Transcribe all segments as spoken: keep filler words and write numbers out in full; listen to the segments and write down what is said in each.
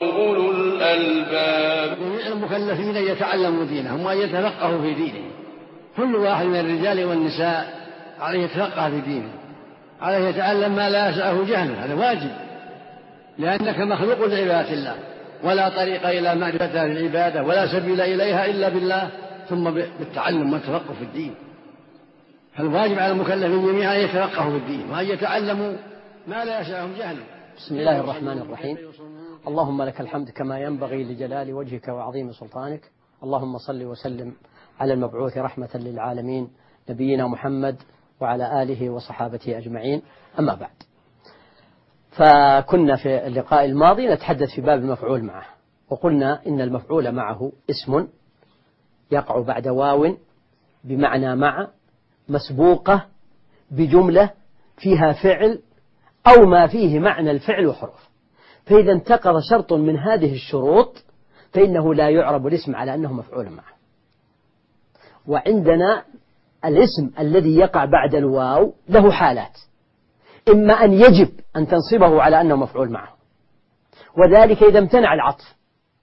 أولو الألباب. جميع المكلفين يتعلموا دينهم وأن يتفقهوا في دينهم. كل واحد من الرجال والنساء عليه يتفقه في دينه، عليه يتعلم ما لا يسعه جهله، هذا واجب، لأنك مخلوق لعبادة الله، ولا طريق إلى معرفة العبادة ولا سبيل إليها إلا بالله، ثم بالتعلم والتفقه في الدين. فالواجب على المكلفين جميعا أن يتفقهوا في الدين وأن يتعلموا ما لا يسعهم جهله. بسم الله الرحمن الرحيم. اللهم لك الحمد كما ينبغي لجلال وجهك وعظيم سلطانك. اللهم صل وسلم على المبعوث رحمة للعالمين نبينا محمد وعلى آله وصحابته أجمعين. أما بعد، فكنا في اللقاء الماضي نتحدث في باب المفعول معه، وقلنا إن المفعول معه اسم يقع بعد واو بمعنى مع مسبوقة بجملة فيها فعل أو ما فيه معنى الفعل وحروف. فإذا انتقض شرط من هذه الشروط فإنه لا يعرب الاسم على أنه مفعول معه. وعندنا الاسم الذي يقع بعد الواو له حالات، إما أن يجب أن تنصبه على أنه مفعول معه، وذلك إذا امتنع العطف،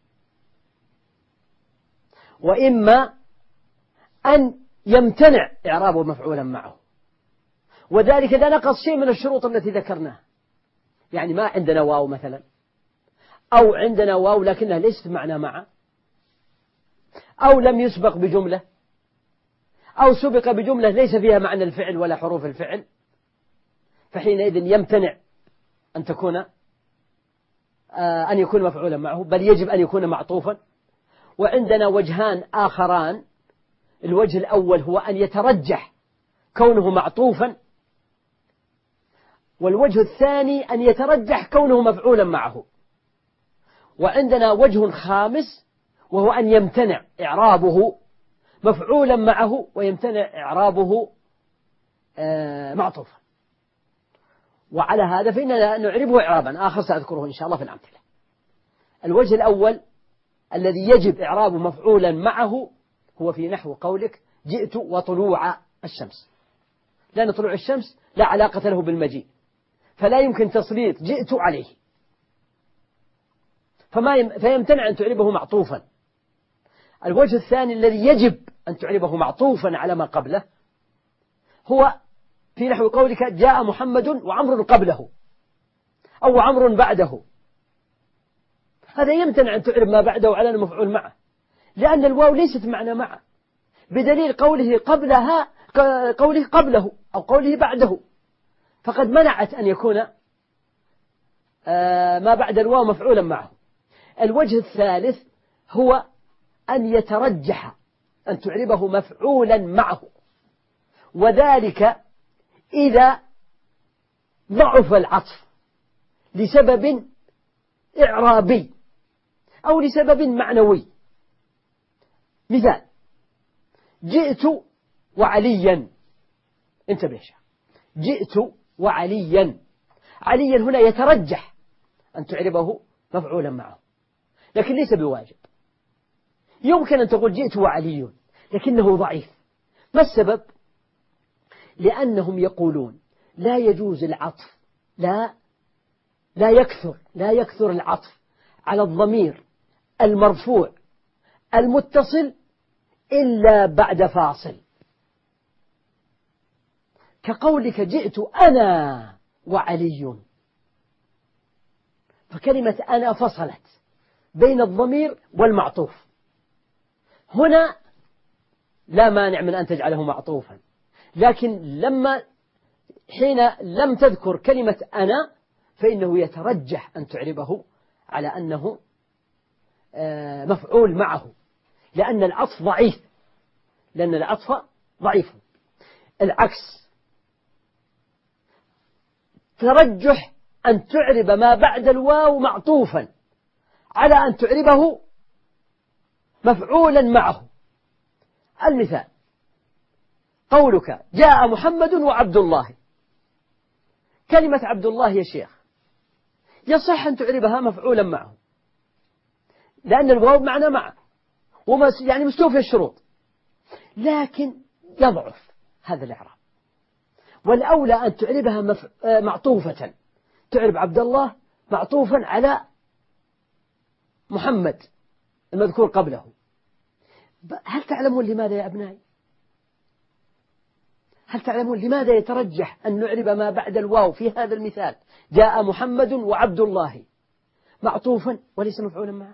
وإما أن يمتنع إعرابه مفعولا معه، وذلك إذا نقص شيء من الشروط التي ذكرناها. يعني ما عندنا واو مثلا، أو عندنا واو لكنها ليست معنى مع، أو لم يسبق بجملة، أو سبق بجملة ليس فيها معنى الفعل ولا حروف الفعل، فحينئذ يمتنع أن تكون آه أن يكون مفعولا معه، بل يجب أن يكون معطوفا. وعندنا وجهان آخران، الوجه الأول هو أن يترجح كونه معطوفا، والوجه الثاني أن يترجح كونه مفعولا معه. وعندنا وجه خامس وهو أن يمتنع إعرابه مفعولا معه ويمتنع إعرابه آه معطوفا. وعلى هذا فإننا نعربه إعرابا آخر سأذكره إن شاء الله في الأمثلة. الوجه الأول الذي يجب إعرابه مفعولا معه هو في نحو قولك جئت وطلوع الشمس، لأن طلوع الشمس لا علاقة له بالمجيء، فلا يمكن تسليط جئت عليه، فما يم... فيمتنع أن تعربه معطوفا. الوجه الثاني الذي يجب أن تعربه معطوفا على ما قبله هو في نحو قولك جاء محمد وعمر قبله أو عمر بعده، هذا يمتنع أن تعرب ما بعده على المفعول معه، لأن الواو ليست معنى معه، بدليل قوله قبلها قوله قبله أو قوله بعده، فقد منعت أن يكون ما بعد الواو مفعولا معه. الوجه الثالث هو أن يترجح أن تعربه مفعولا معه، وذلك إذا ضعف العطف لسبب إعرابي أو لسبب معنوي. مثال: جئت وعليا، انتبه، جئت وعليا، عليا هنا يترجح أن تعربه مفعولا معه، لكن ليس بواجب. يمكن أن تقول جئت وعلي، لكنه ضعيف. ما السبب؟ لأنهم يقولون لا يجوز العطف، لا لا يكثر لا يكثر العطف على الضمير المرفوع المتصل إلا بعد فاصل، كقولك جئت أنا وعلي، فكلمة أنا فصلت بين الضمير والمعطوف. هنا لا مانع من أن تجعله معطوفا، لكن لما حين لم تذكر كلمة أنا فإنه يترجح أن تعربه على أنه مفعول معه، لأن العطف ضعيف، لأن العطف ضعيف. العكس، ترجح أن تعرب ما بعد الواو معطوفا على أن تعربه مفعولا معه. المثال: قولك جاء محمد وعبد الله، كلمة عبد الله يا شيخ يصح أن تعربها مفعولا معه، لأن الواو معنى معه وما يعني مستوفي الشروط، لكن يضعف هذا الإعراب. والأولى أن تعربها مف... معطوفة، تعرب عبد الله معطوفا على محمد المذكور قبله. هل تعلمون لماذا يا أبنائي؟ هل تعلمون لماذا يترجح أن نعرب ما بعد الواو في هذا المثال؟ جاء محمد وعبد الله معطوفا وليس مفعولا معه.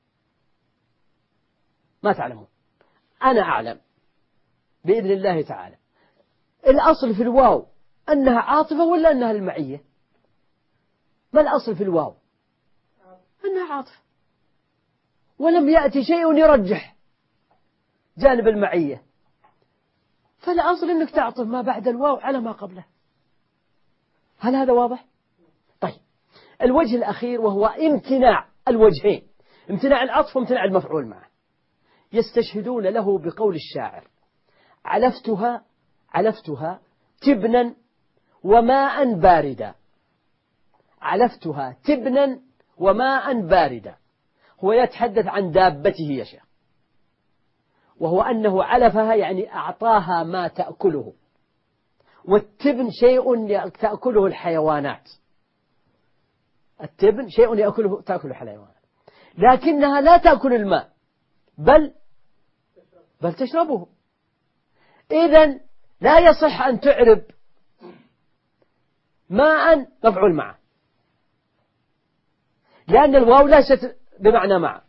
ما تعلمون، أنا أعلم بإذن الله تعالى. الأصل في الواو أنها عاطفة ولا أنها المعية؟ ما الأصل في الواو؟ أنها عاطفة، ولم يأتي شيء يرجح جانب المعية، فالأصل أنك تعطف ما بعد الواو على ما قبله. هل هذا واضح؟ طيب، الوجه الأخير وهو امتناع الوجهين، امتناع العطف وامتناع المفعول معه، يستشهدون له بقول الشاعر: علفتها علفتها تبنا وماء باردا. علفتها تبنا وماء باردا، هو يتحدث عن دابته يا شيخ، وهو أنه علفها يعني أعطاها ما تأكله، والتبن شيء تأكله الحيوانات، التبن شيء يأكله تأكله الحيوانات، لكنها لا تأكل الماء بل بل تشربه. إذن لا يصح أن تعرب ماء مفعول معه، لأن الواو ليست بمعنى مع،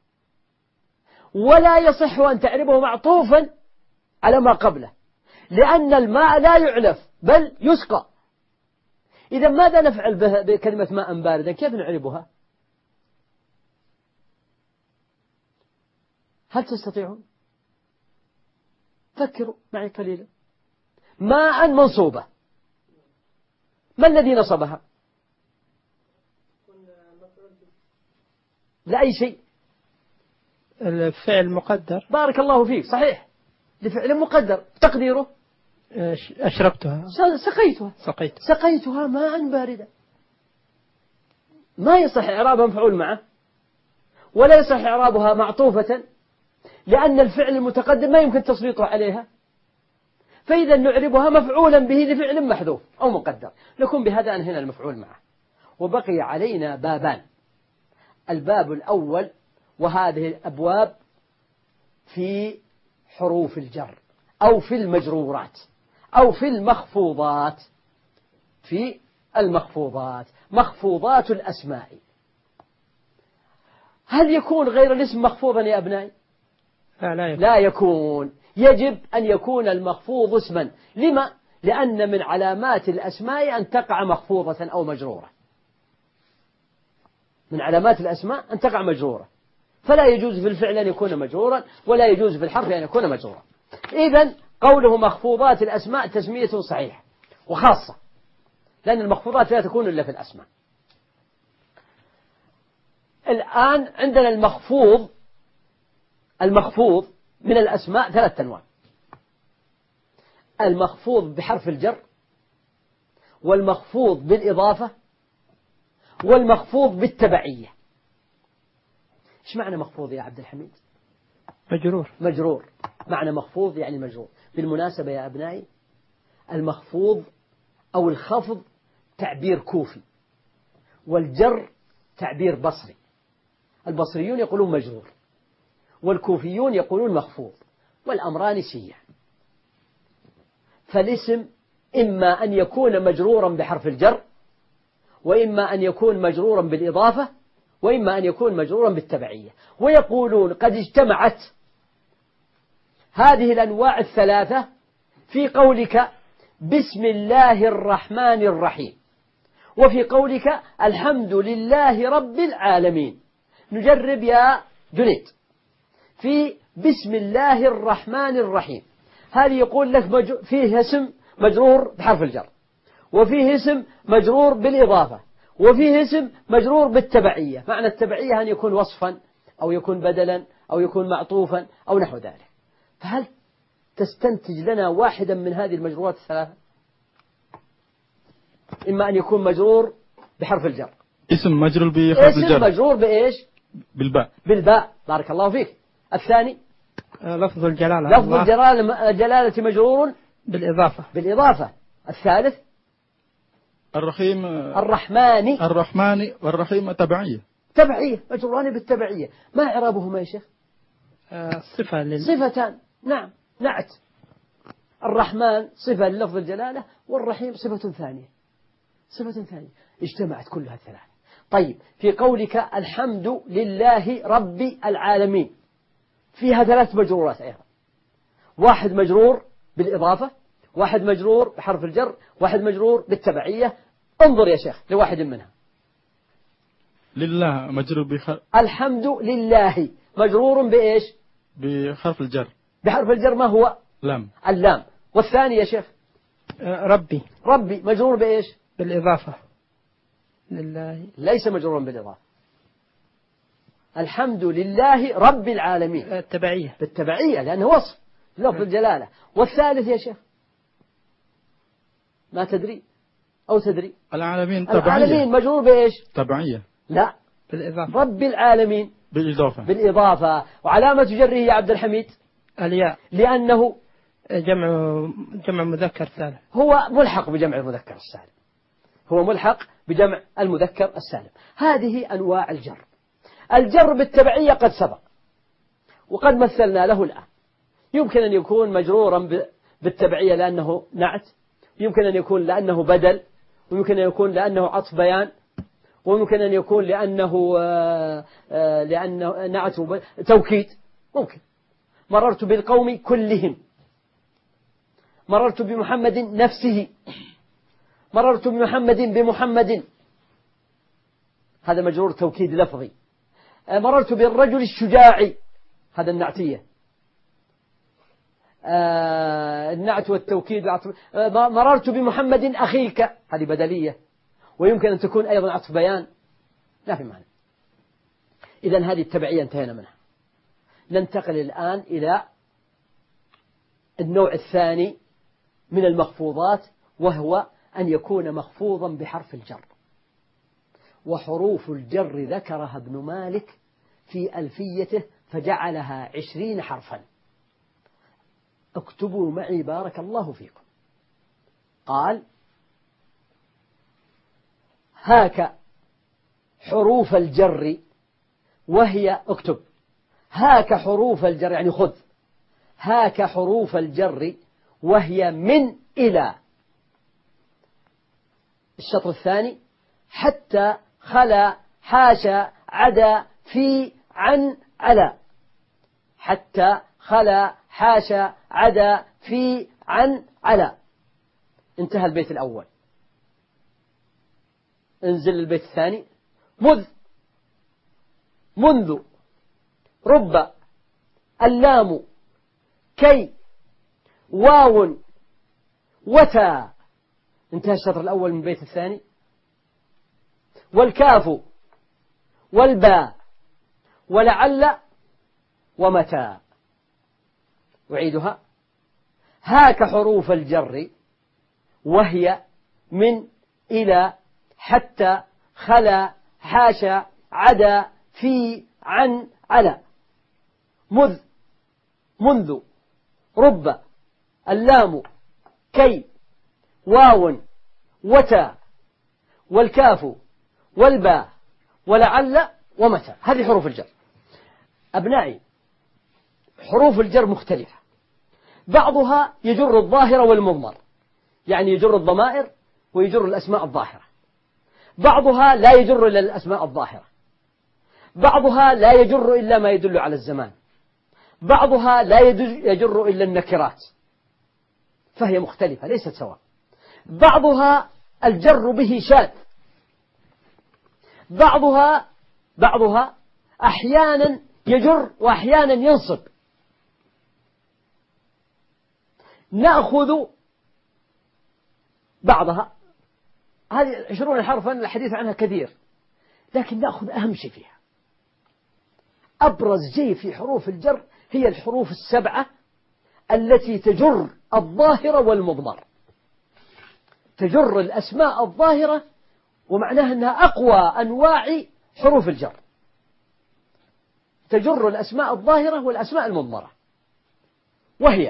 ولا يصح أن تعربه معطوفا على ما قبله، لأن الماء لا يعلف بل يسقى. إذا ماذا نفعل بكلمة ماء باردا؟ كيف نعربها؟ هل تستطيعون؟ فكروا معي قليلا. ماء منصوبة، ما الذي نصبها؟ لأي شيء؟ الفعل مقدر. بارك الله فيك، صحيح، لفعل مقدر، تقديره أشربتها، سقيتها سقيت سقيتها ماء باردا. ما يصح إعرابها مفعول معه، ولا يصح إعرابها معطوفة، لأن الفعل المتقدم ما يمكن تسليطه عليها، فإذا نعربها مفعولا به لفعل محذوف أو مقدر. نكون بهذا أنهينا المفعول معه، وبقي علينا بابان. الباب الأول، وهذه الأبواب في حروف الجر أو في المجرورات أو في المخفوضات. في المخفوضات، مخفوضات الأسماء. هل يكون غير الاسم مخفوضا يا أبنائي؟ لا, لا يكون. لا يكون، يجب أن يكون المخفوض اسما. لما؟ لأن من علامات الأسماء أن تقع مخفوضة أو مجرورة. من علامات الأسماء أن تقع مجرورة، فلا يجوز في الفعل أن يكون مجرورا، ولا يجوز في الحرف أن يكون مجرورا. إذن قوله مخفوضات الأسماء تسمية صحيحة وخاصة، لأن المخفوضات لا تكون إلا في الأسماء. الآن عندنا المخفوض المخفوض من الأسماء ثلاثة أنواع: المخفوض بحرف الجر، والمخفوض بالإضافة، والمخفوض بالتبعية. إيش معنى مخفوض يا عبد الحميد؟ مجرور. مجرور، معنى مخفوض يعني مجرور. بالمناسبة يا أبنائي، المخفوض أو الخفض تعبير كوفي، والجر تعبير بصري. البصريون يقولون مجرور، والكوفيون يقولون مخفوض، والأمران سيان. فالاسم إما أن يكون مجرورا بحرف الجر، وإما أن يكون مجرورا بالإضافة، وإما أن يكون مجرورا بالتبعية. ويقولون قد اجتمعت هذه الأنواع الثلاثة في قولك بسم الله الرحمن الرحيم، وفي قولك الحمد لله رب العالمين. نجرب يا جنيد. في بسم الله الرحمن الرحيم، هذه يقول لك مج... فيه اسم مجرور بحرف الجر، وفيه اسم مجرور بالإضافة، وفيه اسم مجرور بالتبعية. معنى التبعية أن يكون وصفا أو يكون بدلا أو يكون معطوفا أو نحو ذلك. فهل تستنتج لنا واحدا من هذه المجرورات الثلاثة؟ إما أن يكون مجرور بحرف الجر، اسم مجرور بحرف الجر، اسم مجرور بإيش؟ بالباء. بالباء، بارك الله فيك. الثاني لفظ الجلالة، لفظ الجلالة الجلالة مجرور بالإضافة. بالإضافة. الثالث الرحيم الرحمن الرحمن والرحيم تبعية. تبعية، مجروران بالتبعية. ما إعرابهما يا شيخ؟ آه، صفة لل... صفتان، نعم، نعت. الرحمن صفة للفظ الجلالة، والرحيم صفة ثانية، صفة ثانية اجتمعت كلها الثلاث. طيب في قولك الحمد لله رب العالمين فيها ثلاث مجرورات أيضا، واحد مجرور بالإضافة، واحد مجرور بحرف الجر، واحد مجرور بالتبعية. انظر يا شيخ لواحد منها. لله مجرور بخ... الحمد لله مجرور بإيش؟ بحرف الجر. بحرف الجر ما هو؟ لام. اللام. والثاني يا شيخ؟ آه، ربي. ربي مجرور بإيش؟ بالإضافة لله. ليس مجرورا بالإضافة. الحمد لله رب العالمين التبعية. بالتبعية لأنه وصف لفظ الجلالة. والثالث يا شيخ ما تدري أو تدري؟ العالمين تبعية. العالمين مجرور بإيش؟ تبعية. لا، بالإضافة. رب العالمين بالإضافة. بالإضافة. وعلامة جره يا عبد الحميد الياء، لأنه جمع جمع مذكر سالم. هو ملحق بجمع المذكر السالم، هو ملحق بجمع المذكر السالم. هذه أنواع الجر. الجر بالتبعية قد سبق وقد مثلنا له الآن. يمكن أن يكون مجرورا بالتبعية لأنه نعت، يمكن أن يكون لأنه بدل، ويمكن أن يكون لأنه عطف بيان، ويمكن أن يكون لأنه لأنه نعت توكيد. ممكن. مررت بالقوم كلهم، مررت بمحمد نفسه، مررت بمحمد بمحمد، هذا مجرور توكيد لفظي. مررت بالرجل الشجاع، هذا النعتية، النعت والتوكيد. مررت بمحمد أخيك، هذه بدلية، ويمكن أن تكون أيضا عطف بيان، لا في معنى. إذن هذه التبعية انتهينا منها. ننتقل الآن إلى النوع الثاني من المخفوضات، وهو أن يكون مخفوضا بحرف الجر. وحروف الجر ذكرها ابن مالك في ألفيته فجعلها عشرين حرفا. اكتبوا معي بارك الله فيكم. قال: هاك حروف الجر وهي، اكتب هاك حروف الجر يعني خذ، هاك حروف الجر وهي من إلى. الشطر الثاني: حتى خلا حاشا عدا في عن على. حتى خلا حاشا عدا في عن على. انتهى البيت الأول. انزل البيت الثاني: مذ منذ رب اللام كي واو وتا. انتهى الشطر الأول من البيت الثاني. والكاف والباء ولعل ومتى. أعيدها: هاك حروف الجر وهي من إلى حتى خلا حاشا عدا في عن على. مذ منذ رب اللام كي واو وتا والكاف والباء ولعل ومتى. هذه حروف الجر. أبنائي، حروف الجر مختلفة، بعضها يجر الظاهر والمضمر، يعني يجر الضمائر ويجر الأسماء الظاهرة. بعضها لا يجر إلا الأسماء الظاهرة. بعضها لا يجر إلا ما يدل على الزمان. بعضها لا يجر إلا النكرات، فهي مختلفة ليست سواء. بعضها الجر به شاذ. بعضها بعضها أحيانا يجر وأحيانا ينصب. نأخذ بعضها، هذه عشرون حرفا الحديث عنها كثير، لكن نأخذ أهم شيء فيها. أبرز شيء في حروف الجر هي الحروف السبعة التي تجر الظاهر والمضمر، تجر الأسماء الظاهرة، ومعناها أنها أقوى أنواع حروف الجر، تجر الأسماء الظاهرة والأسماء المضمرة. وهي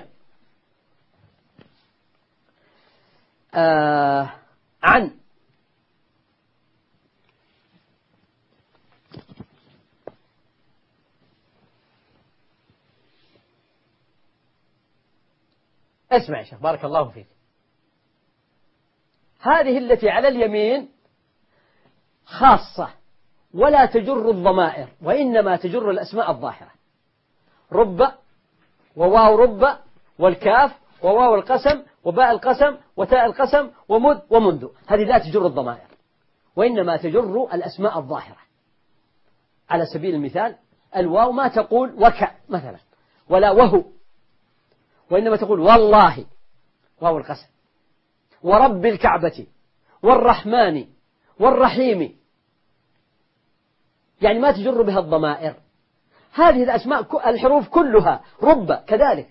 آه عن اسمع يا شيخ بارك الله فيك، هذه التي على اليمين خاصة ولا تجر الضمائر، وإنما تجر الأسماء الظاهرة. رب وواو رب والكاف وواو القسم وباء القسم وتاء القسم ومذ ومنذ، هذه لا تجر الضمائر وإنما تجر الأسماء الظاهرة. على سبيل المثال الواو ما تقول وك مثلا ولا وهو، وإنما تقول والله واو القسم، ورب الكعبة والرحمن والرحيم، يعني ما تجر بها الضمائر. هذه الأسماء الحروف كلها. رب كذلك،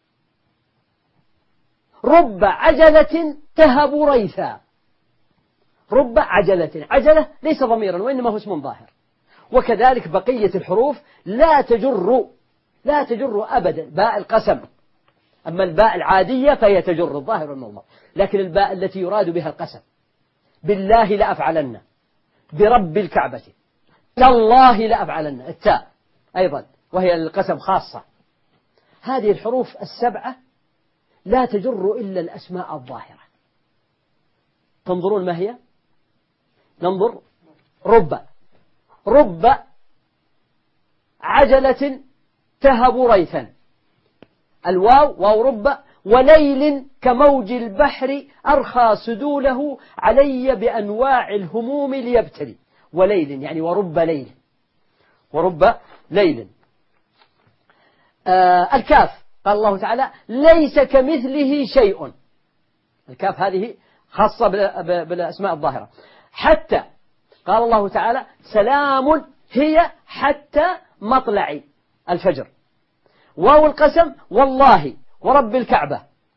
رب عجلة تهب ريثا، رب عجلة، عجلة ليس ضميرا وإنما هو اسم ظاهر. وكذلك بقية الحروف لا تجر لا تجر أبدا. باء القسم، أما الباء العادية فهي تجر الظاهر والمضمر، لكن الباء التي يراد بها القسم، بالله لأفعلن، برب الكعبة، تالله لأفعلن، التاء أيضا وهي القسم خاصة. هذه الحروف السبعة لا تجر إلا الأسماء الظاهرة. تنظرون ما هي؟ ننظر. رب، رب عجلة تهب ريثا، الواو واو رب. وليل كموج البحر أرخى سدوله علي بأنواع الهموم ليبتلي. وليل يعني ورب ليل، ورب ليل. آه الكاف قال الله تعالى ليس كمثله شيء، الكاف هذه خاصة بالأسماء الظاهرة. حتى قال الله تعالى سلام هي حتى مطلع الفجر. واو القسم والله ورب الكعبة.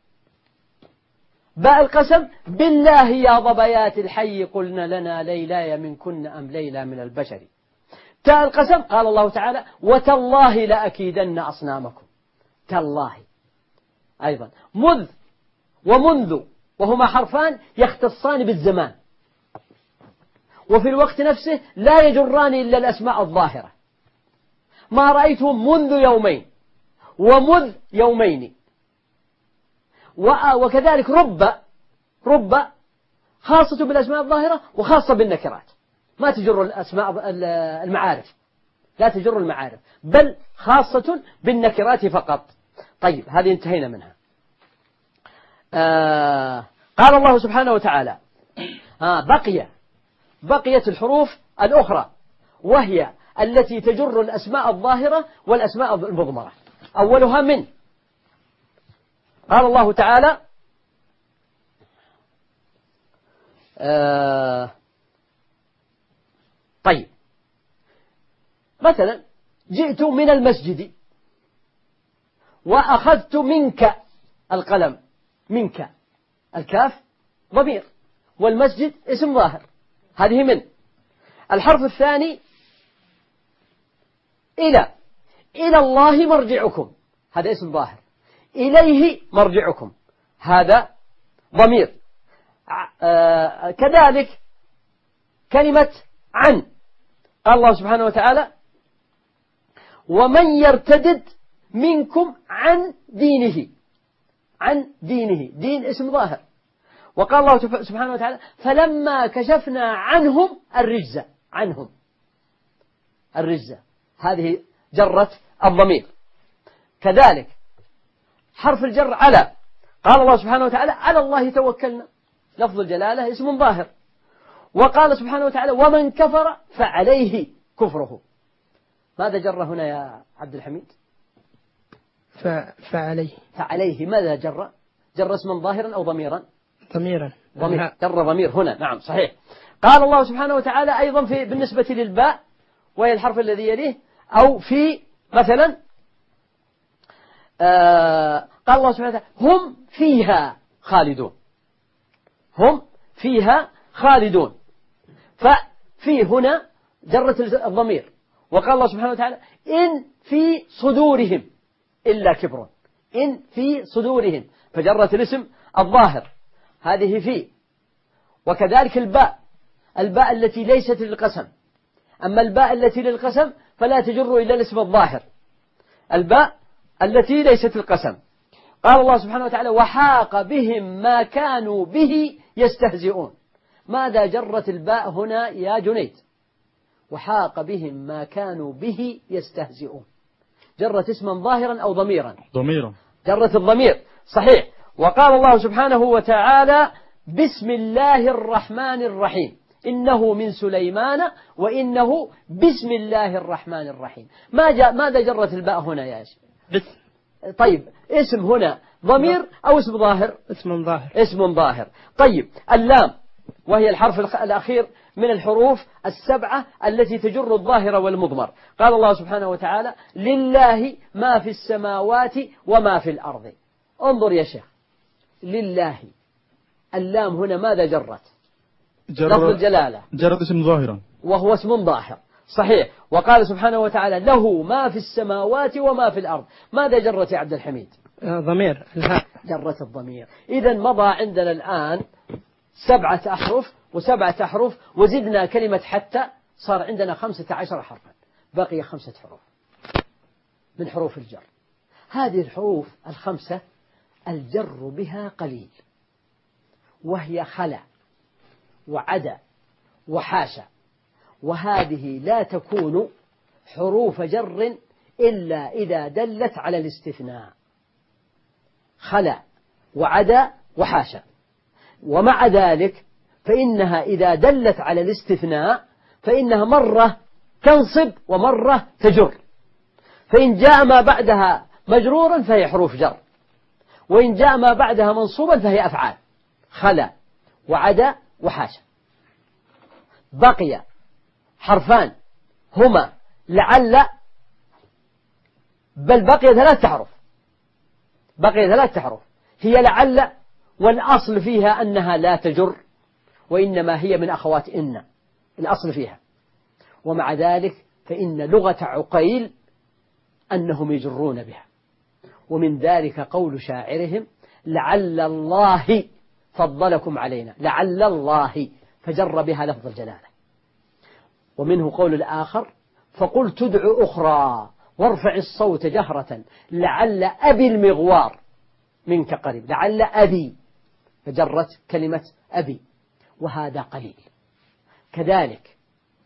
باء القسم بالله يا ضبيات الحي قلنا لنا ليلاي منكن أم ليلى من البشر. تاء القسم قال الله تعالى وتالله لأكيدن أصنامكم، تالله أيضا. مذ ومنذ وهما حرفان يختصان بالزمان، وفي الوقت نفسه لا يجران إلا الأسماء الظاهرة. ما رأيتهم منذ يومين ومذ يومين. وكذلك رب، رب خاصة بالأسماء الظاهرة وخاصة بالنكرات، ما تجر الأسماء المعارف، لا تجر المعارف، بل خاصة بالنكرات فقط. طيب هذه انتهينا منها. آه قال الله سبحانه وتعالى آه بقي بقيت الحروف الأخرى، وهي التي تجر الأسماء الظاهرة والأسماء المضمرة. أولها من. قال الله تعالى آه طيب مثلا جئت من المسجد وأخذت منك القلم، منك الكاف ضمير والمسجد اسم ظاهر، هذه من. الحرف الثاني إلى، إلى الله مرجعكم، هذا اسم ظاهر. إليه مرجعكم، هذا ضمير. آه كذلك كلمة عن، قال الله سبحانه وتعالى ومن يرتدد منكم عن دينه، عن دينه، دين اسم ظاهر. وقال الله سبحانه وتعالى فلما كشفنا عنهم الرجز، عنهم الرجز، هذه جرت الضمير. كذلك حرف الجر على، قال الله سبحانه وتعالى على الله توكلنا، لفظ الجلالة اسم ظاهر. وقال سبحانه وتعالى ومن كفر فعليه كفره، ماذا جر هنا يا عبد الحميد؟ فعليه، فعليه ماذا جر؟ جر اسما ظاهرا أو ضميرا؟ ضميرا، ضمير، جر ضمير هنا، نعم صحيح. قال الله سبحانه وتعالى أيضا في بالنسبة للباء وهي الحرف الذي يليه، أو في مثلا آه قال الله سبحانه وتعالى هم فيها خالدون، هم فيها خالدون، ففي هنا جرت الضمير. وقال الله سبحانه وتعالى إن في صدورهم إلا كبر، إن في صدورهم، فجرت الاسم الظاهر، هذه في. وكذلك الباء، الباء التي ليست للقسم، أما الباء التي للقسم فلا تجر إلا الاسم الظاهر، الباء التي ليست للقسم. قال الله سبحانه وتعالى وحاق بهم ما كانوا به يستهزئون. ماذا جرت الباء هنا يا جنيد؟ وحاق بهم ما كانوا به يستهزئون، جرت اسما ظاهرا أو ضميرا؟ ضميرا. جرت الضمير، صحيح. وقال الله سبحانه وتعالى بسم الله الرحمن الرحيم إنه من سليمان وإنه بسم الله الرحمن الرحيم. ما جاء ماذا جرت الباء هنا يا شيخ؟ بس. طيب اسم هنا ضمير أو اسم ظاهر؟ اسم ظاهر. اسم ظاهر. طيب اللام وهي الحرف الأخير من الحروف السبعة التي تجر الظاهر والمضمر. قال الله سبحانه وتعالى لله ما في السماوات وما في الأرض. انظر يا شيخ، لله اللام هنا ماذا جرت؟ جر... لفظ الجلالة، جرت اسم ظاهرا وهو اسم ظاهر، صحيح. وقال سبحانه وتعالى له ما في السماوات وما في الأرض. ماذا جرت يا عبد الحميد؟ ضمير الهاء. جرت الضمير. إذا مضى عندنا الآن سبعة أحرف وسبعة أحرف وزدنا كلمة حتى، صار عندنا خمسة عشر حرفا، بقي خمسة حروف من حروف الجر. هذه الحروف الخمسة الجر بها قليل، وهي خلا وعدا وحاشا، وهذه لا تكون حروف جر إلا إذا دلت على الاستثناء، خلا وعدا وحاشا. ومع ذلك فإنها إذا دلت على الاستثناء فإنها مرة تنصب ومرة تجر، فإن جاء ما بعدها مجرورا فهي حروف جر، وإن جاء ما بعدها منصوبا فهي أفعال، خلا وعدا وحاشا. بقي حرفان هما لعل، بل بقي ثلاث حروف، بقي ثلاث حروف هي لعل، والأصل فيها أنها لا تجر وإنما هي من أخوات إن، الأصل فيها. ومع ذلك فإن لغة عقيل أنهم يجرون بها، ومن ذلك قول شاعرهم لعل الله فضلكم علينا، لعل الله، فجر بها لفظ الجلالة. ومنه قول الآخر فقل تدع أخرى وارفع الصوت جهرة لعل أبي المغوار منك قريب، لعل أبي، فجرت كلمة أبي، وهذا قليل. كذلك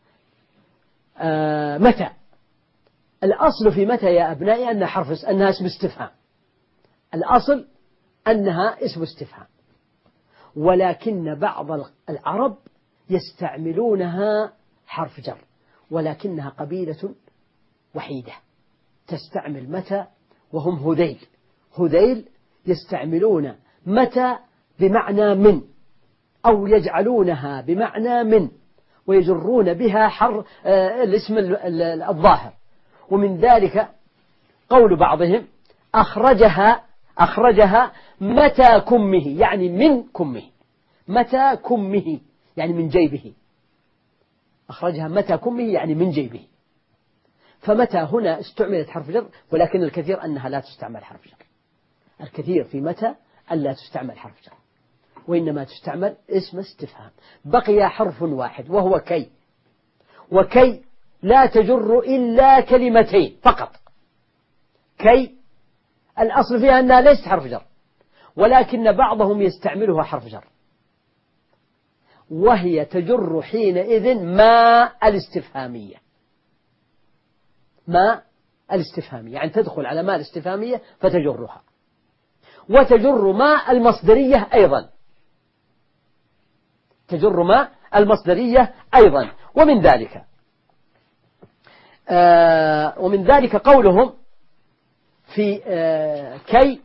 آه متى، الأصل في متى يا أبنائي أنها حرف، أنها اسم استفهام، الأصل أنها اسم استفهام، ولكن بعض العرب يستعملونها حرف جر، ولكنها قبيلة وحيدة تستعمل متى، وهم هذيل. هذيل يستعملون متى بمعنى من، أو يجعلونها بمعنى من، ويجرون بها حر آه الاسم الظاهر. ومن ذلك قول بعضهم أخرجها أخرجها متى كمه، يعني من كمه، متى كمه يعني من جيبه، أخرجها متى كمه يعني من جيبه. فمتى هنا استعملت حرف جر، ولكن الكثير أنها لا تستعمل حرف جر، الكثير في متى ألا تستعمل حرف جر، وإنما تستعمل اسم استفهام. بقي حرف واحد وهو كي، وكي لا تجر إلا كلمتين فقط. كي الأصل فيها أنها ليست حرف جر، ولكن بعضهم يستعملها حرف جر، وهي تجر حينئذ ما الاستفهامية، ما الاستفهامية يعني تدخل على ما الاستفهامية فتجرها. وتجر ما المصدرية أيضا، تجر ما المصدرية أيضا. ومن ذلك آه ومن ذلك قولهم في آه كي،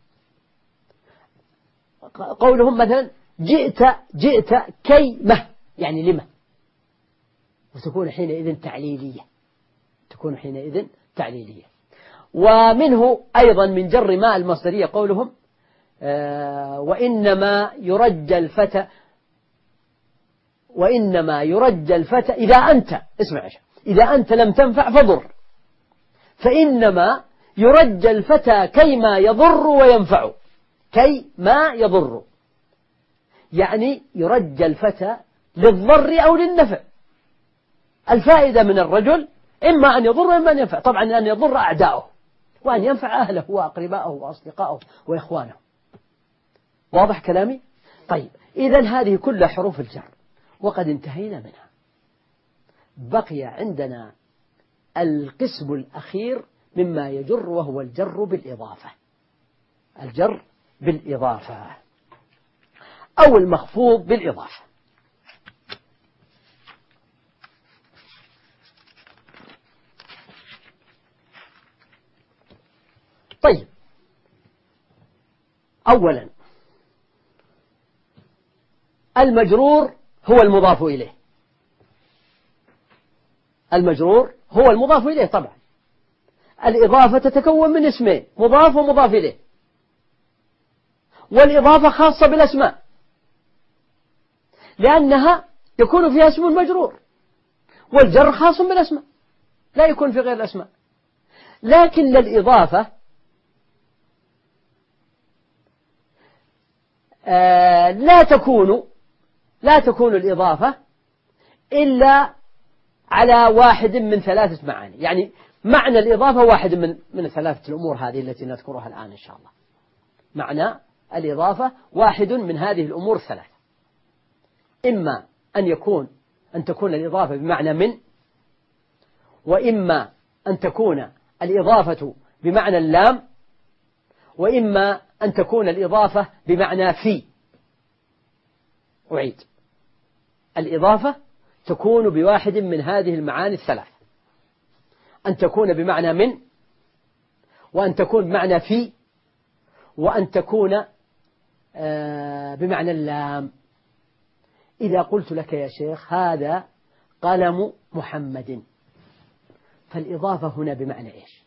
قولهم مثلا جئت جئت كيمة يعني لما، وتكون حينئذ تعليلية، تكون حينئذ تعليلية. ومنه أيضا من جر ما المصدرية قولهم آه وإنما يرجى الفتى، وإنما يرجى الفتى إذا أنت، اسمع عشان، إذا أنت لم تنفع فضر، فإنما يرجى الفتى كيما يضر وينفع، كي ما يضر يعني يرجى الفتى للضر أو للنفع، الفائدة من الرجل إما أن يضر وإما أن ينفع. طبعا أن يضر أعداؤه وأن ينفع أهله وأقربائه وأصدقائه وإخوانه. واضح كلامي؟ طيب إذن هذه كلها حروف الجر وقد انتهينا منها. بقي عندنا القسم الأخير مما يجر وهو الجر بالإضافة. الجر بالإضافة أو المخفوض بالإضافة. طيب أولا المجرور هو المضاف إليه. المجرور هو المضاف إليه طبعا. الإضافة تتكون من اسمين، مضاف ومضاف إليه، والإضافة خاصة بالأسماء لأنها يكون فيها اسم مجرور، والجر خاص بالأسماء لا يكون في غير الأسماء. لكن الإضافة آه لا تكون لا تكون الإضافة إلا على واحد من ثلاثة معاني. يعني معنى الإضافة واحد من من ثلاثة الأمور هذه التي نذكرها الآن إن شاء الله. معنى الإضافة واحد من هذه الأمور الثلاثة، إما أن يكون أن تكون الإضافة بمعنى من، وإما أن تكون الإضافة بمعنى اللام، وإما أن تكون الإضافة بمعنى في. أعيد، الإضافة تكون بواحد من هذه المعاني الثلاث، أن تكون بمعنى من، وأن تكون بمعنى في، وأن تكون بمعنى اللام. إذا قلت لك يا شيخ هذا قلم محمد، فالإضافة هنا بمعنى إيش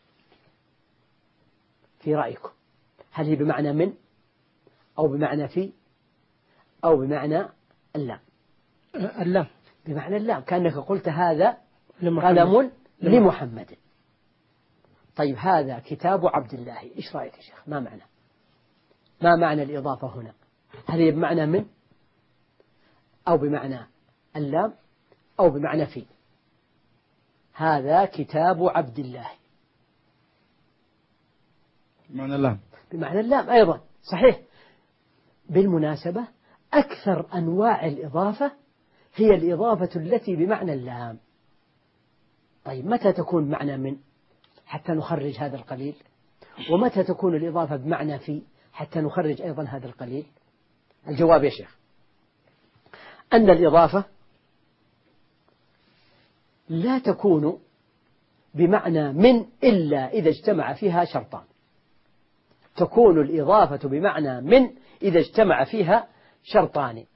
في رأيكم؟ هل هي بمعنى من، أو بمعنى في، أو بمعنى اللام؟ اللام بمعنى اللام، كأنك قلت هذا لمحمد. قلم لمحمد. طيب هذا كتاب عبد الله، إيش رأيك يا شيخ؟ ما معنى ما معنى الإضافة هنا؟ هل هي بمعنى من، أو بمعنى اللام، أو بمعنى في؟ هذا كتاب عبد الله بمعنى اللام. بمعنى اللام أيضا صحيح. بالمناسبة أكثر أنواع الإضافة هي الإضافة التي بمعنى اللام. طيب متى تكون بمعنى من حتى نخرج هذا القليل؟ ومتى تكون الإضافة بمعنى في حتى نخرج أيضا هذا القليل؟ الجواب يا شيخ أن الإضافة لا تكون بمعنى من إلا إذا اجتمع فيها شرطان. تكون الإضافة بمعنى من إذا اجتمع فيها شرطان: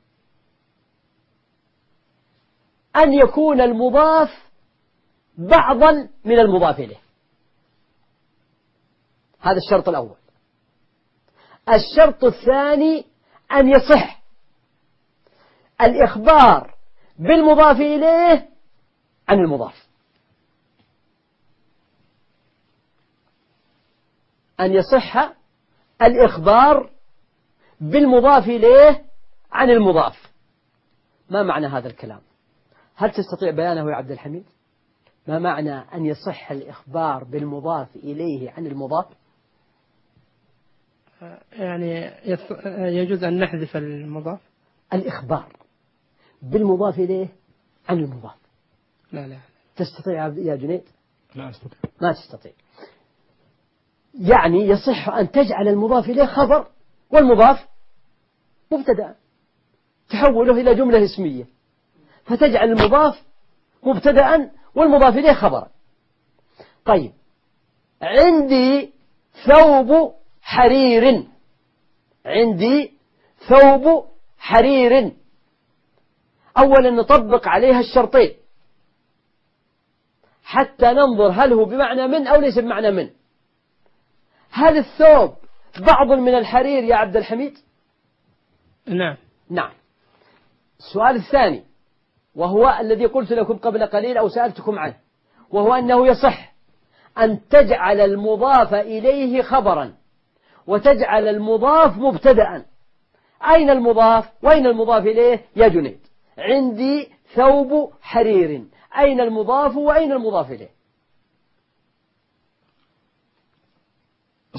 أن يكون المضاف بعضا من المضاف إليه، هذا الشرط الأول. الشرط الثاني أن يصح الإخبار بالمضاف إليه عن المضاف، أن يصح الإخبار بالمضاف إليه عن المضاف. ما معنى هذا الكلام؟ هل تستطيع بيانه يا عبد الحميد؟ ما معنى أن يصح الإخبار بالمضاف إليه عن المضاف؟ يعني يجوز أن نحذف المضاف. الإخبار بالمضاف إليه عن المضاف. لا لا تستطيع يا جنيد؟ لا أستطيع. ما تستطيع. يعني يصح أن تجعل المضاف إليه خبر والمضاف مبتدأ، تحوله إلى جملة اسمية، فتجعل المضاف مبتدأ والمضاف إليه خبرا. طيب عندي ثوب حرير، عندي ثوب حرير، أولا نطبق عليها الشرطين حتى ننظر هل هو بمعنى من أو ليس بمعنى من. هل الثوب بعض من الحرير يا عبد الحميد؟ نعم. نعم. السؤال الثاني وهو الذي قلت لكم قبل قليل أو سألتكم عنه، وهو أنه يصح أن تجعل المضاف إليه خبرا وتجعل المضاف مبتدأ. أين المضاف وأين المضاف إليه يا جنيد؟ عندي ثوب حرير، أين المضاف وأين المضاف إليه؟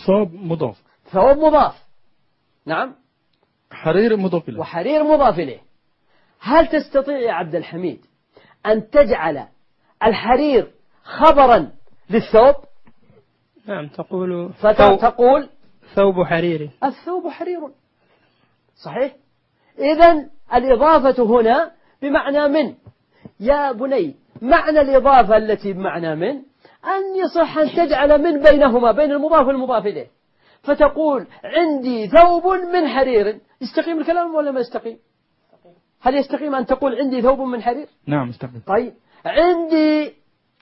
ثوب مضاف. ثوب مضاف. نعم. حرير مضاف إليه. وحرير مضاف إليه. هل تستطيع يا عبد الحميد أن تجعل الحرير خبرا للثوب؟ نعم تقول فتقول ثوب حرير. الثوب حرير. صحيح. إذن الإضافة هنا بمعنى من. يا بني معنى الإضافة التي بمعنى من أن يصح أن تجعل من بينهما بين المضاف والمضاف إليه، فتقول عندي ثوب من حرير. يستقيم الكلام ولا ما يستقيم؟ هل يستقيم أن تقول عندي ثوب من حرير؟ نعم يستقيم. طيب عندي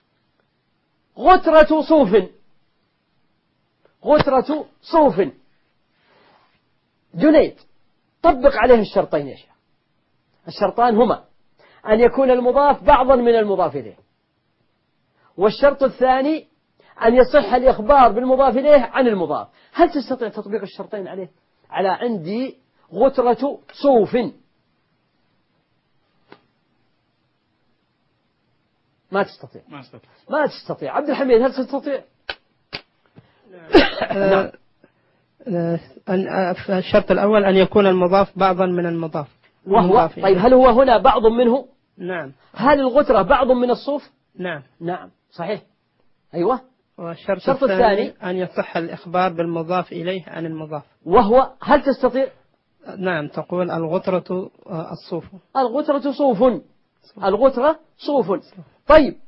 غترة صوف. غترة صوف. جنيد طبق عليه الشرطين يا شيخ. الشرطان هما أن يكون المضاف بعضا من المضاف إليه، والشرط الثاني أن يصح الإخبار بالمضاف إليه عن المضاف. هل تستطيع تطبيق الشرطين عليه على عندي غترة صوف؟ ما تستطيع. ما استطيع. ما تستطيع. عبد الحميد هل تستطيع؟ نعم. الشرط الأول أن يكون المضاف بعضا من المضاف. وهو طيب هل هو هنا بعض منه؟ نعم. هل الغترة بعض من الصوف؟ نعم. نعم صحيح. أيوة. والشرط الثاني أن يصح الإخبار بالمضاف إليه عن المضاف. وهو هل تستطيع؟ نعم تقول الغترة الصوف. الغترة صوف. الغترة صوف. طيب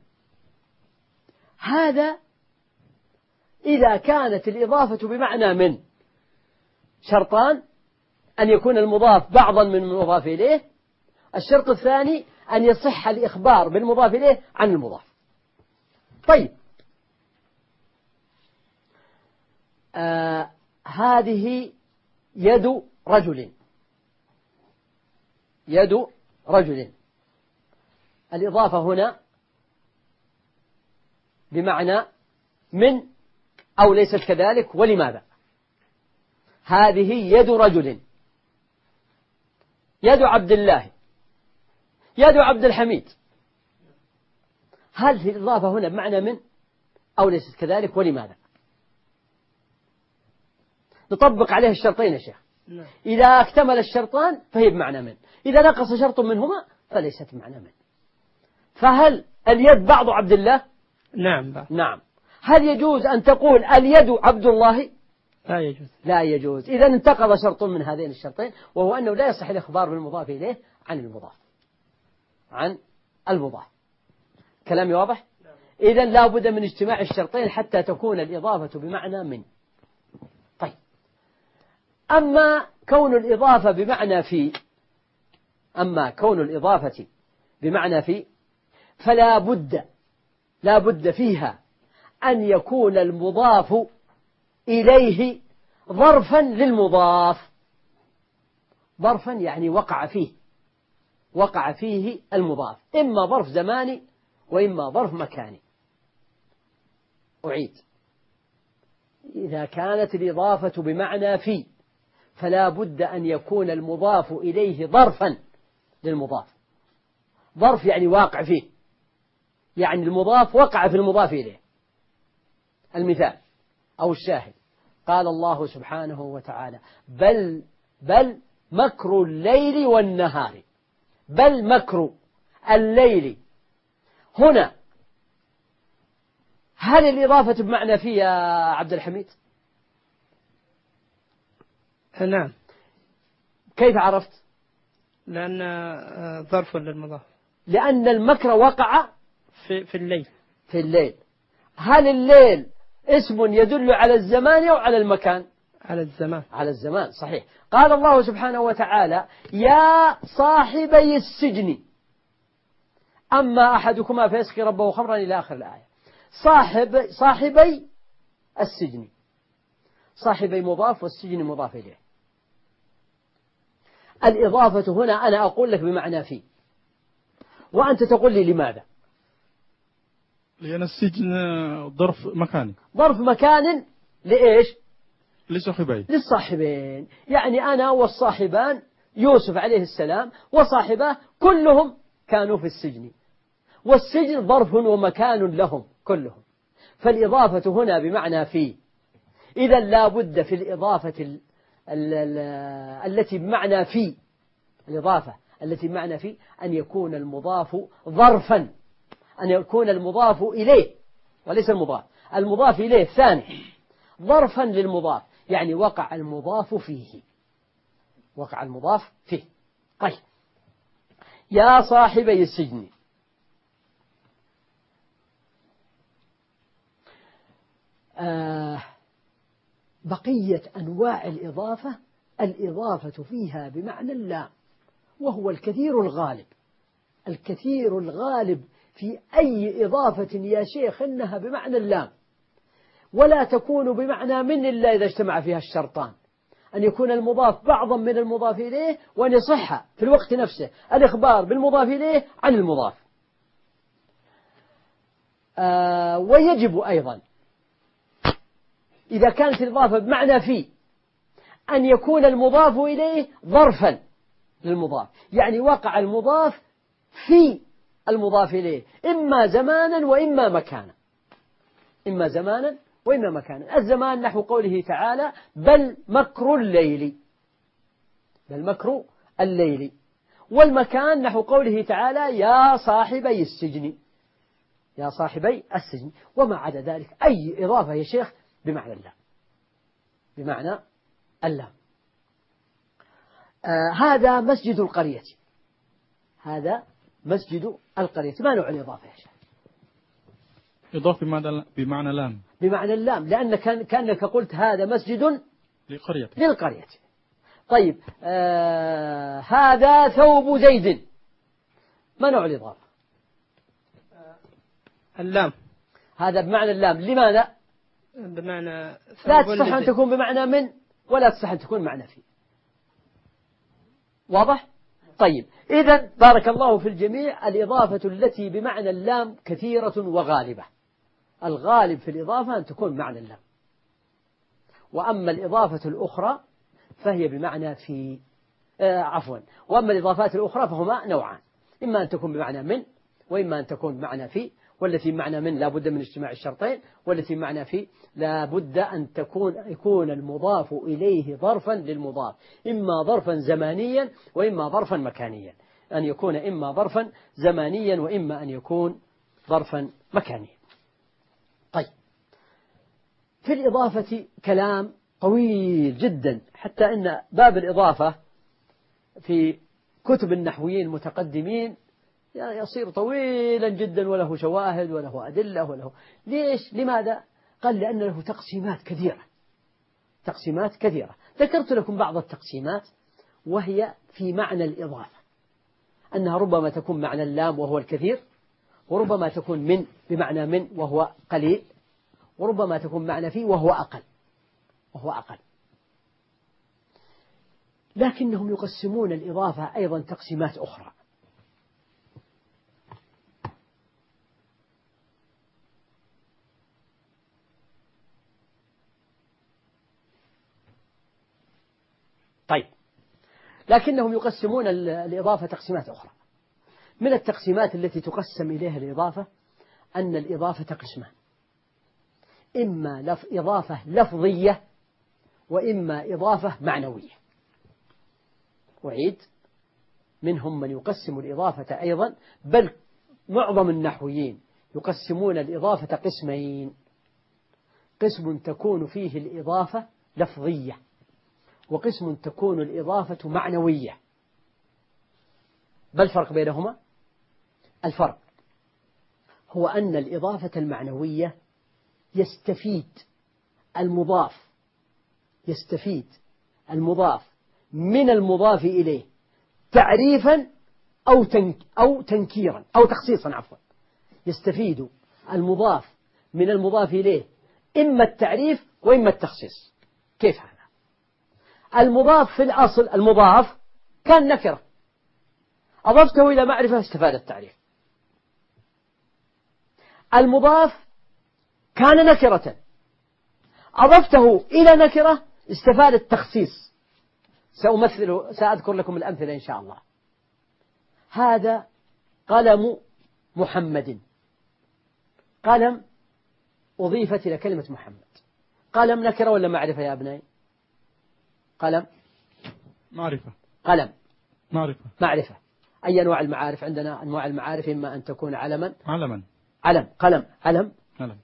هذا إذا كانت الإضافة بمعنى من. شرطان أن يكون المضاف بعضا من المضاف إليه. الشرط الثاني أن يصح الإخبار بالمضاف إليه عن المضاف. طيب آه هذه يد رجل. يد رجل. الإضافة هنا بمعنى من أو ليست كذلك، ولماذا؟ هذه يد رجل. يد عبد الله. يد عبد الحميد. هل الإضافة هنا بمعنى من أو ليست كذلك، ولماذا؟ نطبق عليه الشرطين يا شيخ. إذا اكتمل الشرطان فهي بمعنى من، إذا نقص شرط منهما فليست بمعنى من. فهل اليد بعض عبد الله؟ نعم. نعم. هل يجوز أن تقول اليد عبد الله؟ لا يجوز. لا يجوز. إذا انتقض شرط من هذين الشرطين، وهو أنه لا يصح الإخبار بالمضاف إليه عن المضاف. عن المضاف. كلامي واضح؟ إذا لا بد من اجتماع الشرطين حتى تكون الإضافة بمعنى من. طيب أما كون الإضافة بمعنى في أما كون الإضافة بمعنى في فلا بد لا بد فيها أن يكون المضاف إليه ظرفا للمضاف. ظرفا يعني وقع فيه وقع فيه المضاف، إما ظرف زماني وإما ظرف مكاني. أعيد. إذا كانت الإضافة بمعنى في فلا بد أن يكون المضاف إليه ظرفا للمضاف. ظرف يعني واقع فيه، يعني المضاف وقع في المضاف إليه. المثال أو الشاهد قال الله سبحانه وتعالى بل بل مكر الليل والنهار. بل مكر الليل هنا هل الإضافة بمعنى في يا عبد الحميد؟ نعم. كيف عرفت؟ لأن ظرف للمضاف. لأن المكر وقع في في الليل. في الليل. هل الليل اسم يدل على الزمان أو على المكان؟ على الزمان. على الزمان صحيح. قال الله سبحانه وتعالى يا صاحبي السجن أما أحدكما فيسقي ربه خمرا إلى آخر الآية. صاحب صاحبي السجن. صاحبي مضاف والسجن مضاف إليه. الإضافة هنا أنا أقول لك بمعنى في، وأنت تقول لي لماذا؟ لأن السجن ظرف مكاني. ظرف مكان لإيش؟ لصاحبين. للصاحبين. يعني أنا والصاحبان يوسف عليه السلام وصاحبه كلهم كانوا في السجن، والسجن ظرف ومكان لهم كلهم. فالإضافة هنا بمعنى في إذا لا بد في الإضافة ال ال ال التي بمعنى في الإضافة التي بمعنى في أن يكون المضاف ظرفا، أن يكون المضاف إليه وليس المضاف، المضاف إليه الثاني ظرفا للمضاف، يعني وقع المضاف فيه، وقع المضاف فيه. طيب، يا صاحبي السجن. آه بقية أنواع الإضافة الإضافة فيها بمعنى اللام، وهو الكثير الغالب. الكثير الغالب في أي إضافة يا شيخ إنها بمعنى اللام، ولا تكون بمعنى من إلا إذا اجتمع فيها الشرطان، أن يكون المضاف بعضا من المضاف إليه، وأن يصح في الوقت نفسه الإخبار بالمضاف إليه عن المضاف. آه ويجب أيضا إذا كانت الإضافة بمعنى في أن يكون المضاف إليه ظرفا للمضاف، يعني وقع المضاف في المضاف إليه إما زمانا وإما مكانا، إما زمانا وإما مكانا. الزمان نحو قوله تعالى بل مكر الليل، بل مكر الليل. والمكان نحو قوله تعالى يا صاحبي السجن، يا صاحبي السجن. وما عدا ذلك أي إضافة يا شيخ بمعنى اللام، بمعنى اللام. آه هذا مسجد القرية، هذا مسجد القرية. ما نوع الإضافة يا شيخ؟ إضافة بمعنى لام، بمعنى اللام، لأن كان كأنك قلت هذا مسجد لقرية للقرية. طيب، آه هذا ثوب زيد، ما نوع الإضافة؟ اللام. هذا بمعنى اللام. لماذا؟ بمعنى لا تصح أن تكون بمعنى من، ولا تصح أن تكون بمعنى في. واضح؟ طيب، إذن بارك الله في الجميع. الإضافة التي بمعنى اللام كثيرة وغالبة. الغالب في الإضافة أن تكون بمعنى اللام، وأما الإضافة الأخرى فهي بمعنى في آه عفوا وأما الإضافات الأخرى فهما نوعان، إما أن تكون بمعنى من، وإما أن تكون بمعنى في. والتي بمعنى من لا بد من اجتماع الشرطين، والتي بمعنى في لا بد أن تكون يكون المضاف إليه ظرفا للمضاف، إما ظرفا زمانيا وإما ظرفا مكانيا، أن يكون إما ظرفا زمانيا وإما أن يكون ظرفا مكانيا. طيب، في الإضافة كلام طويل جدا، حتى أن باب الإضافة في كتب النحويين المتقدمين يصير طويلا جدا، وله شواهد وله أدلة وله. ليش؟ لماذا؟ قال لأن له تقسيمات كثيرة، تقسيمات كثيرة. ذكرت لكم بعض التقسيمات وهي في معنى الإضافة، أنها ربما تكون معنى اللام وهو الكثير، وربما تكون من بمعنى من وهو قليل، وربما تكون معنى فيه وهو أقل وهو أقل. لكنهم يقسمون الإضافة أيضا تقسيمات أخرى. طيب، لكنهم يقسمون الإضافة تقسيمات أخرى. من التقسيمات التي تقسم إليها الإضافة أن الإضافة قسمان، إما لف إضافة لفظية وإما إضافة معنوية. وعيد، منهم من يقسم الإضافة أيضا، بل معظم النحويين يقسمون الإضافة قسمين: قسم تكون فيه الإضافة لفظية، وقسم تكون الإضافة معنوية. بل الفرق بينهما؟ الفرق هو أن الإضافة المعنوية يستفيد المضاف يستفيد المضاف من المضاف إليه تعريفا أو أو تنكيرا أو تخصيصا عفوا يستفيد المضاف من المضاف إليه إما التعريف وإما التخصيص. كيف هذا؟ المضاف في الأصل المضاف كان نكرة، أضفته إلى معرفة استفاد التعريف. المضاف كان نكرة، أضفته إلى نكرة استفاد التخصيص. سأمثل سأذكر لكم الأمثلة إن شاء الله. هذا قلم محمد، قلم أضيفت إلى كلمة محمد، قلم نكرة ولا معرفة يا أبنائي؟ قلم معرفة. قلم معرفة. معرفة. أي أنواع المعارف عندنا؟ أنواع المعارف إما أن تكون علما علما. علم قلم علم علم.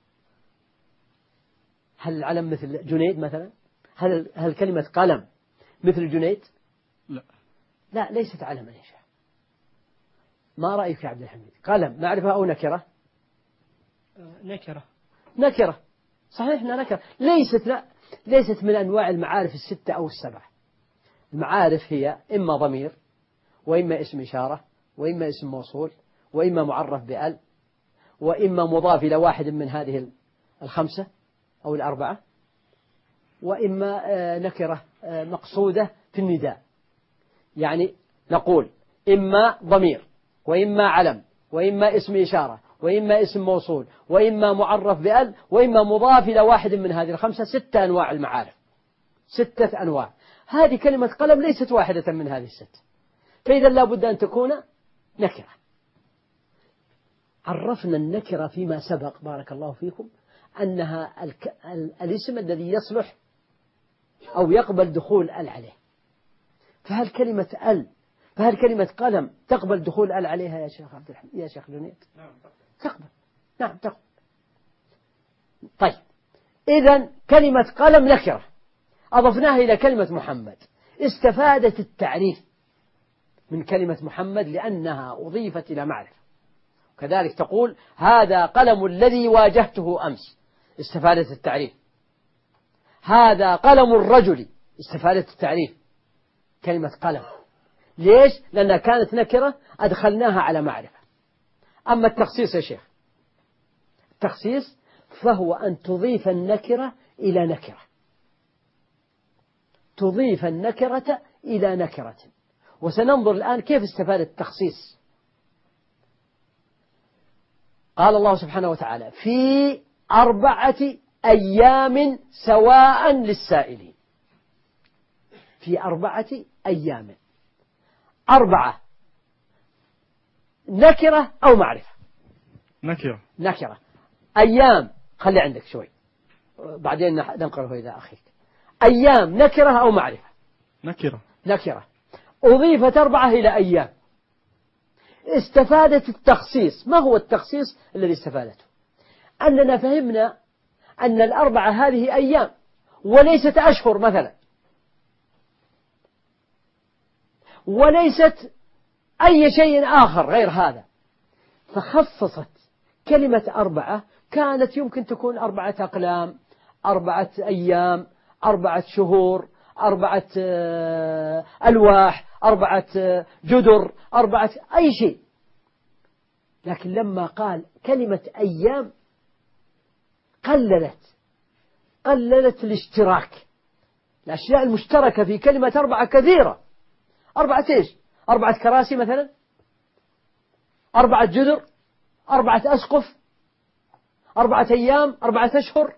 هل العلم مثل جنيد مثلا؟ هل هل كلمة قلم مثل جنيد؟ لا. لا ليست علما يا شيخ. ما رأيك يا عبد الحميد؟ قلم معرفة أو نكرة؟ نكرة. نكرة صحيح إنها نكرة. ليست لا ليست من أنواع المعارف الستة أو السبعة. المعارف هي إما ضمير، وإما اسم إشارة، وإما اسم موصول، وإما معرف بأل، وإما مضاف إلى واحد من هذه الخمسة أو الأربعة، وإما نكرة مقصودة في النداء. يعني نقول إما ضمير، وإما علم، وإما اسم إشارة، وإما اسم موصول، وإما معرف بأل، وإما مضاف إلى واحد من هذه الخمسة. ستة أنواع المعارف، ستة أنواع. هذه كلمة قلم ليست واحدة من هذه الستة، فإذا لا بد أن تكون نكرة. عرفنا النكرة فيما سبق بارك الله فيكم أنها الك... ال... الاسم الذي يصلح أو يقبل دخول ال عليه. فهل كلمة ال فهل كلمة قلم تقبل دخول ال عليها يا شيخ عبد الحميد يا شيخ جنيد؟ نعم تقبل. نعم تقبل. طيب إذن كلمة قلم نكرة أضفناها إلى كلمة محمد، استفادت التعريف من كلمة محمد لأنها أضيفت إلى معرفة. كذلك تقول هذا قلم الذي واجهته أمس، استفادت التعريف. هذا قلم الرجل، استفادت التعريف كلمة قلم. ليش؟ لأنها كانت نكرة أدخلناها على معرفة. أما التخصيص يا شيخ، التخصيص فهو أن تضيف النكرة إلى نكرة، تضيف النكرة إلى نكرة. وسننظر الآن كيف استفاد التخصيص. قال الله سبحانه وتعالى في أربعة أيام سواء للسائلين. في أربعة أيام. أربعة نكرة أو معرفة؟ نكرة. نكرة. أيام خلي عندك شوي بعدين ننقله إلى أخيك. أيام نكرة أو معرفة؟ نكرة. نكرة. أضيفت أربعة إلى أيام، استفادت التخصيص. ما هو التخصيص الذي استفادته؟ أننا فهمنا أن الأربعة هذه أيام وليست أشهر مثلا، وليست أي شيء آخر غير هذا، فخصصت كلمة أربعة. كانت يمكن تكون أربعة أقلام، أربعة أيام، أربعة شهور، أربعة ألواح، أربعة جدر، أربعة أي شيء. لكن لما قال كلمة أيام قللت قللت الاشتراك. الأشياء المشتركة في كلمة أربعة كثيرة. أربعة إيش؟ أربعة كراسي مثلا، أربعة جدر، أربعة أسقف، أربعة أيام، أربعة أشهر.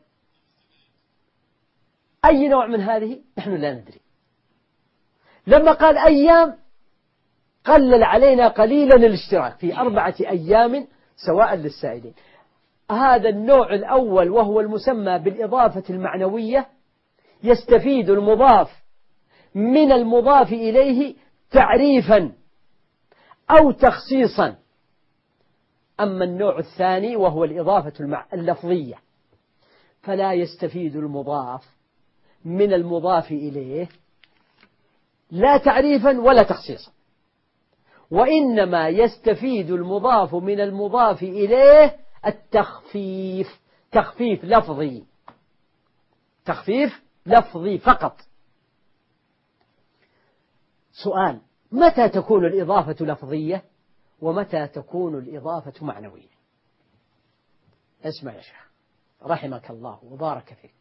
أي نوع من هذه نحن لا ندري. لما قال أيام قلل علينا قليلا الاشتراك في أربعة أيام سواء للسائلين. هذا النوع الأول وهو المسمى بالإضافة المعنوية، يستفيد المضاف من المضاف إليه تعريفا أو تخصيصا. أما النوع الثاني وهو الإضافة اللفظية فلا يستفيد المضاف من المضاف إليه لا تعريفا ولا تخصيصا، وإنما يستفيد المضاف من المضاف إليه التخفيف، تخفيف لفظي، تخفيف لفظي فقط. سؤال: متى تكون الإضافة لفظية ومتى تكون الإضافة معنوية؟ اسمع يا شيخ رحمك الله وبارك فيك،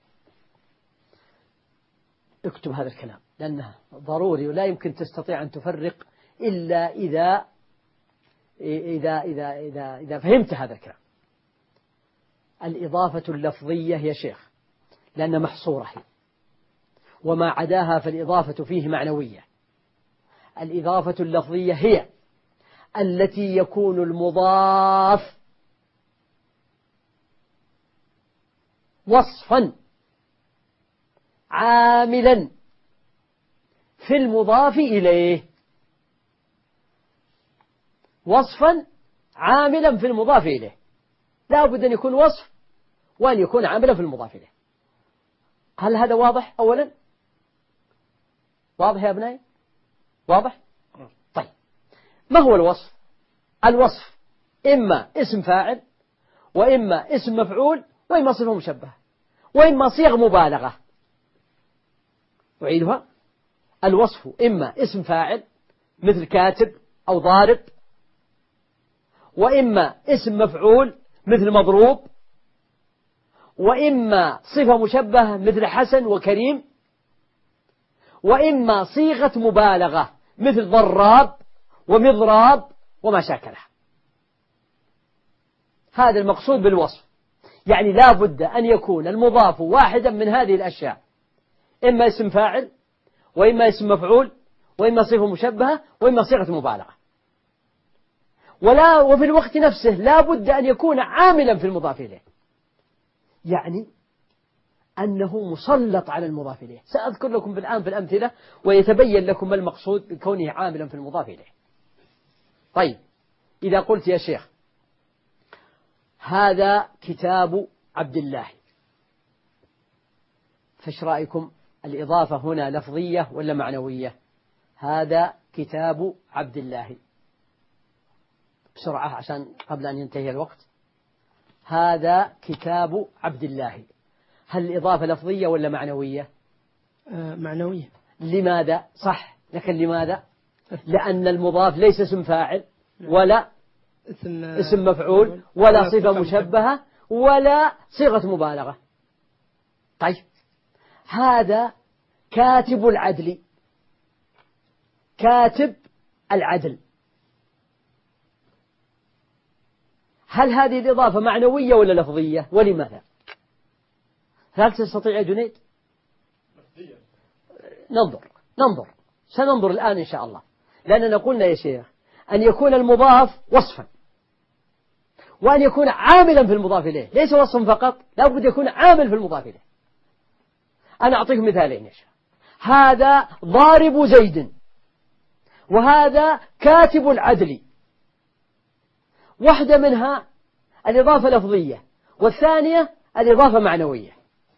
اكتب هذا الكلام لأنه ضروري ولا يمكن تستطيع أن تفرق إلا إذا إذا إذا إذا إذا فهمت هذا الكلام. الإضافة اللفظية يا شيخ لأن محصورة هي، وما عداها فالإضافة فيه معنوية. الإضافة اللفظية هي التي يكون المضاف وصفا عاملا في المضاف إليه، وصفا عاملا في المضاف إليه، لا بد أن يكون وصف وأن يكون عاملا في المضاف إليه. هل هذا واضح أولا؟ واضح يا أبنائي؟ واضح؟ طيب، ما هو الوصف؟ الوصف إما اسم فاعل، وإما اسم مفعول، وإما صفة مشبهة، وإما صيغ مبالغة. أعيدها: الوصف إما اسم فاعل مثل كاتب أو ضارب، وإما اسم مفعول مثل مضروب، وإما صفة مشبهة مثل حسن وكريم، وإما صيغة مبالغة مثل ضراب ومضراب وما شاكلها. هذا المقصود بالوصف، يعني لا بد أن يكون المضاف واحدا من هذه الأشياء، إما اسم فاعل، وإما اسم مفعول، وإما صفة مشبهة، وإما صيغة مبالغة. ولا وفي الوقت نفسه لا بد أن يكون عاملا في المضاف إليه، يعني أنه مسلط على المضاف إليه. سأذكر لكم الآن في الأمثلة ويتبين لكم ما المقصود بكونه عاملا في المضاف إليه. طيب، إذا قلت يا شيخ هذا كتاب عبد الله، فايش رأيكم؟ الإضافة هنا لفظية ولا معنوية؟ هذا كتاب عبد الله. بسرعة عشان قبل أن ينتهي الوقت. هذا كتاب عبد الله، هل الإضافة لفظية ولا معنوية؟ آه معنوية. لماذا؟ صح، لكن لماذا؟ لأن المضاف ليس اسم فاعل ولا اسم, اسم مفعول ولا صفة مشبهة ولا صيغة مبالغة. طيب، هذا كاتب العدل، كاتب العدل، هل هذه الإضافة معنوية ولا لفظية؟ ولماذا؟ هل تستطيع يا جنيد؟ ننظر ننظر سننظر الآن إن شاء الله، لأننا قلنا يا شيخ أن يكون المضاف وصفا، وأن يكون عاملا في المضاف إليه، ليس وصفا فقط، لا بد يكون عامل في المضاف إليه. أنا أعطيكم مثالين يا شيخ. هذا ضارب زيد، وهذا كاتب العدل، واحدة منها الإضافة لفظية والثانية الإضافة معنوية.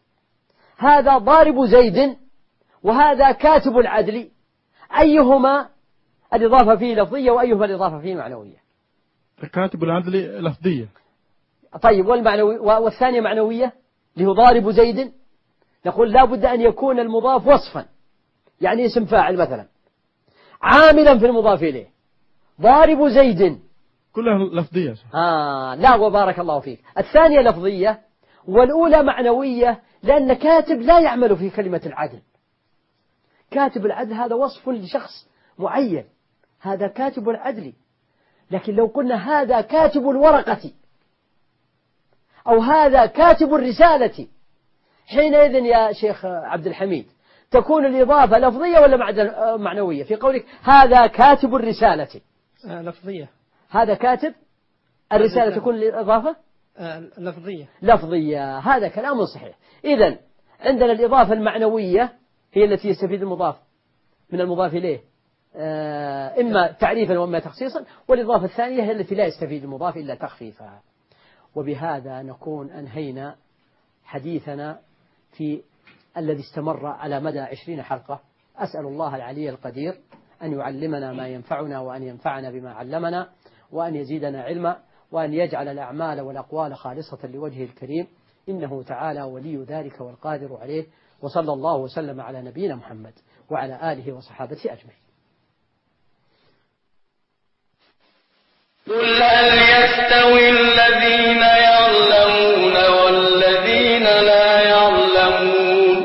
هذا ضارب زيد وهذا كاتب العدل، أيهما الإضافة فيه لفظية وأيهما الإضافة فيه معنوية؟ كاتب العدل لفظية. طيب، والمعنوي والثانية معنوية اللي هو ضارب زيد، نقول لا بد أن يكون المضاف وصفا، يعني اسم فاعل مثلا، عاملا في المضاف إليه. ضارب زيد كلها لفظية. آه لا، وبارك الله فيك. الثانية لفظية والأولى معنوية، لأن كاتب لا يعمل في كلمة العدل. كاتب العدل هذا وصف لشخص معين، هذا كاتب العدل. لكن لو قلنا هذا كاتب الورقة أو هذا كاتب الرسالة، حينئذ يا شيخ عبد الحميد تكون الإضافة لفظية ولا معنوية؟ في قولك هذا كاتب الرسالة آه لفظية، هذا كاتب الرسالة تكون الإضافة آه لفظية. لفظية، هذا كلام صحيح. إذن عندنا الإضافة المعنوية هي التي يستفيد المضاف من المضاف إليه آه إما تعريفا وإما تخصيصا، والإضافة الثانية هي التي لا يستفيد المضاف إلا تخفيفا. وبهذا نكون أنهينا حديثنا في الذي استمر على مدى عشرين حلقة. أسأل الله العلي القدير أن يعلمنا ما ينفعنا، وأن ينفعنا بما علمنا، وأن يزيدنا علما، وأن يجعل الأعمال والأقوال خالصة لوجهه الكريم، إنه تعالى ولي ذلك والقادر عليه. وصلى الله وسلم على نبينا محمد وعلى آله وصحابته أجمعين. قل هل يستوي الذين يعلمون والذين لا يعلمون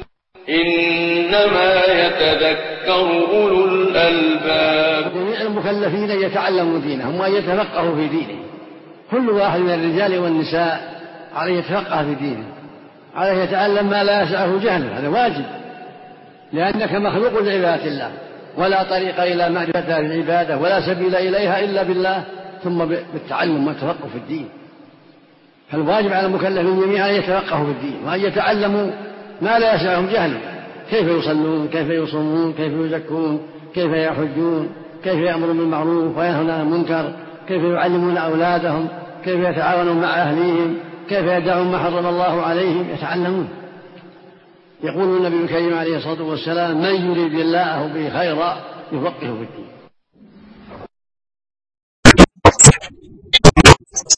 إنما يتذكر أولو الألباب. جميع المكلفين يتعلموا دينهم وأن يتفقهوا في دينه. كل واحد من الرجال والنساء عليه يتفقه في دينه، عليه يتعلم ما لا يسعه جهله، هذا واجب، لأنك مخلوق لعبادة الله، ولا طريق إلى معرفة العبادة ولا سبيل إليها إلا بالله، ثم بالتعلم والتفقه في الدين. فالواجب على المكلفين جميعا أن يتفقهوا في الدين وأن يتعلموا ما لا يسعهم جهل، كيف يصلون، كيف يصومون، كيف يزكون، كيف يحجون، كيف يأمرون بالمعروف وينهون عن المنكر، كيف يعلمون أولادهم، كيف يتعاونون مع أهليهم، كيف يدعون ما حرم الله عليهم، يتعلمون. يقول النبي الكريم عليه الصلاة والسلام: من يريد الله به خيرا يفقهه في الدين.